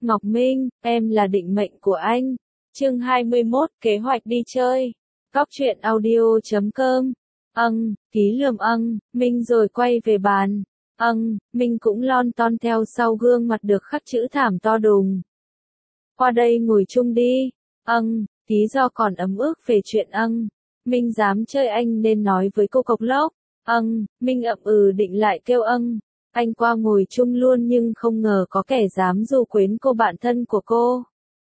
Ngọc Minh, em là định mệnh của anh. Chương 21, kế hoạch đi chơi. Góc truyện audio.com. Ký lườm Minh rồi quay về bàn. Minh cũng lon ton theo sau gương mặt được khắc chữ thảm to đùng. Qua đây ngồi chung đi. Tí do còn ấm ức về chuyện Minh dám chơi anh nên nói với cô cộc lốc. Minh ậm định lại kêu anh qua ngồi chung luôn nhưng không ngờ có kẻ dám dụ quến cô bạn thân của cô.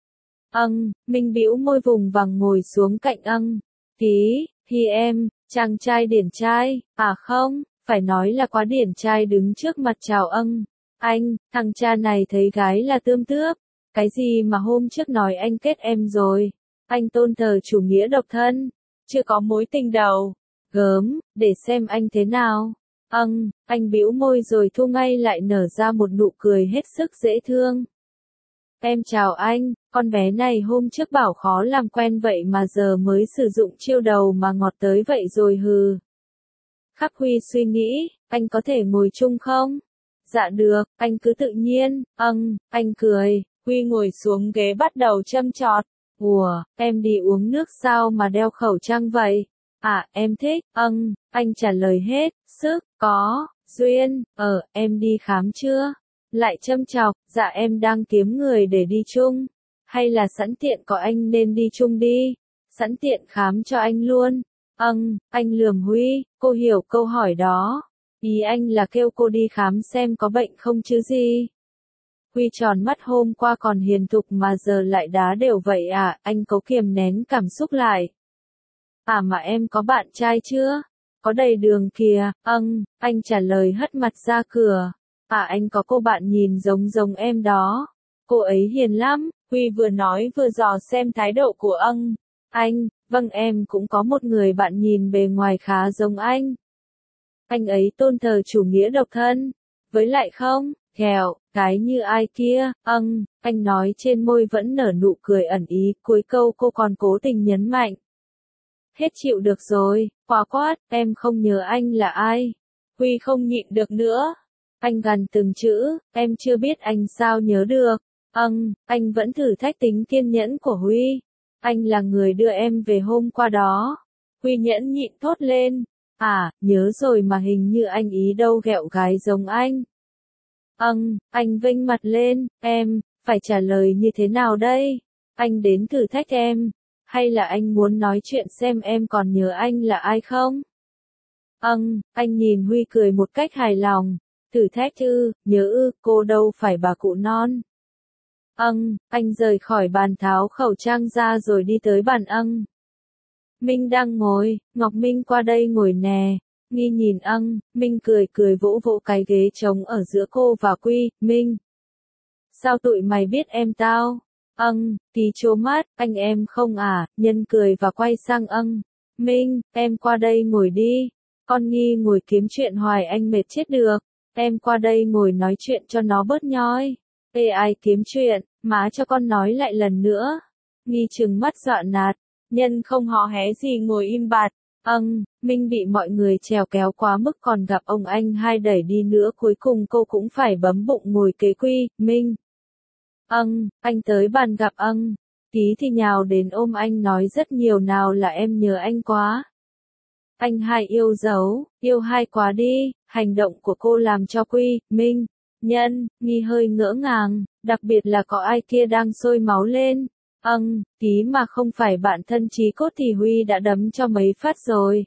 Minh bĩu môi vùng vằng ngồi xuống cạnh Tí, thì em, chàng trai điển trai, à không, phải nói là quá điển trai đứng trước mặt chào anh, thằng cha này thấy gái là tươm tướp, cái gì mà hôm trước nói anh kết em rồi, anh tôn thờ chủ nghĩa độc thân, chưa có mối tình đầu, gớm, để xem anh thế nào. Anh bĩu môi rồi thu ngay lại nở ra một nụ cười hết sức dễ thương. Em chào anh, con bé này hôm trước bảo khó làm quen vậy mà giờ mới sử dụng chiêu đầu mà ngọt tới vậy rồi hừ. Khắc Huy suy nghĩ, anh có thể ngồi chung không? Dạ được, anh cứ tự nhiên, anh cười, Huy ngồi xuống ghế bắt đầu châm chọt. Ủa, em đi uống nước sao mà đeo khẩu trang vậy? À, em thích, anh trả lời hết, sức, có, duyên, em đi khám chưa? Lại châm chọc, dạ em đang kiếm người để đi chung. Hay là sẵn tiện có anh nên đi chung đi. Sẵn tiện khám cho anh luôn. Anh lườm Huy, cô hiểu câu hỏi đó. Ý anh là kêu cô đi khám xem có bệnh không chứ gì. Huy tròn mắt hôm qua còn hiền thục mà giờ lại đá đều vậy à, anh cố kiềm nén cảm xúc lại. À mà em có bạn trai chưa? Có đầy đường kìa, anh trả lời hất mặt ra cửa. À anh có cô bạn nhìn giống em đó. Cô ấy hiền lắm, Huy vừa nói vừa dò xem thái độ của anh, vâng em cũng có một người bạn nhìn bề ngoài khá giống anh. Anh ấy tôn thờ chủ nghĩa độc thân. Với lại không, kẹo, cái như ai kia, anh nói trên môi vẫn nở nụ cười ẩn ý, cuối câu cô còn cố tình nhấn mạnh. Hết chịu được rồi, quá quát, em không nhớ anh là ai. Huy không nhịn được nữa. Anh gằn từng chữ, em chưa biết anh sao nhớ được. Anh vẫn thử thách tính kiên nhẫn của Huy. Anh là người đưa em về hôm qua đó. Huy nhẫn nhịn thốt lên. À, nhớ rồi mà hình như anh ý đâu ghẹo gái giống anh. Anh vênh mặt lên, em, phải trả lời như thế nào đây? Anh đến thử thách em. Hay là anh muốn nói chuyện xem em còn nhớ anh là ai không? Anh nhìn Huy cười một cách hài lòng. Thử thách nhớ cô đâu phải bà cụ non. Anh rời khỏi bàn tháo khẩu trang ra rồi đi tới bàn Minh đang ngồi, Ngọc Minh qua đây ngồi nè. Nghi nhìn Minh cười vỗ vỗ cái ghế trống ở giữa cô và Quy, Minh. Sao tụi mày biết em tao? Tí trố mắt, anh em không à, Nhân cười và quay sang Minh, em qua đây ngồi đi. Con Nghi ngồi kiếm chuyện hoài anh mệt chết được. Em qua đây ngồi nói chuyện cho nó bớt nhói. Ê ai kiếm chuyện, má cho con nói lại lần nữa. Nghi trừng mắt dọa nạt. Nhân không hò hé gì ngồi im bặt. Minh bị mọi người trèo kéo quá mức còn gặp ông anh hai đẩy đi nữa cuối cùng cô cũng phải bấm bụng ngồi kế Quy, Minh. Anh tới bàn gặp Tí thì nhào đến ôm anh nói rất nhiều nào là em nhớ anh quá. Anh hai yêu dấu, yêu hai quá đi, hành động của cô làm cho Quy, Minh, Nhân, Nghi hơi ngỡ ngàng, đặc biệt là có ai kia đang sôi máu lên. Tí mà không phải bạn thân chí cốt thì Huy đã đấm cho mấy phát rồi.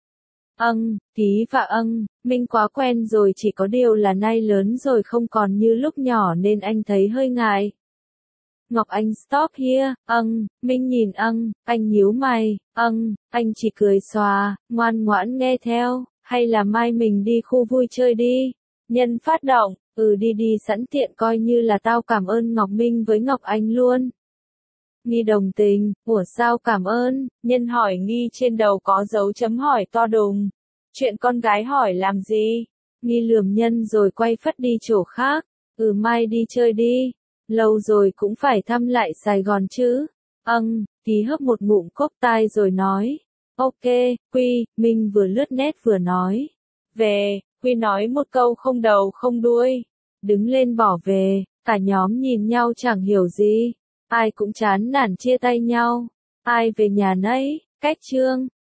Tí và Minh quá quen rồi chỉ có điều là nay lớn rồi không còn như lúc nhỏ nên anh thấy hơi ngại. Ngọc Anh stop here, Minh nhìn anh nhíu mày, anh chỉ cười xòa, ngoan ngoãn nghe theo, hay là mai mình đi khu vui chơi đi. Nhân phát động, đi sẵn tiện coi như là tao cảm ơn Ngọc Minh với Ngọc Anh luôn. Nghi đồng tình, ủa sao cảm ơn, Nhân hỏi Nghi trên đầu có dấu chấm hỏi to đùng. Chuyện con gái hỏi làm gì? Nghi lườm Nhân rồi quay phắt đi chỗ khác, mai đi chơi đi. Lâu rồi cũng phải thăm lại Sài Gòn chứ. Tí hấp một ngụm cốc tai rồi nói. Ok, Quy, Minh vừa lướt nét vừa nói. Về, Quy nói một câu không đầu không đuôi. Đứng lên bỏ về, Cả nhóm nhìn nhau chẳng hiểu gì. Ai cũng chán nản chia tay nhau. Ai về nhà nấy, cách Trương.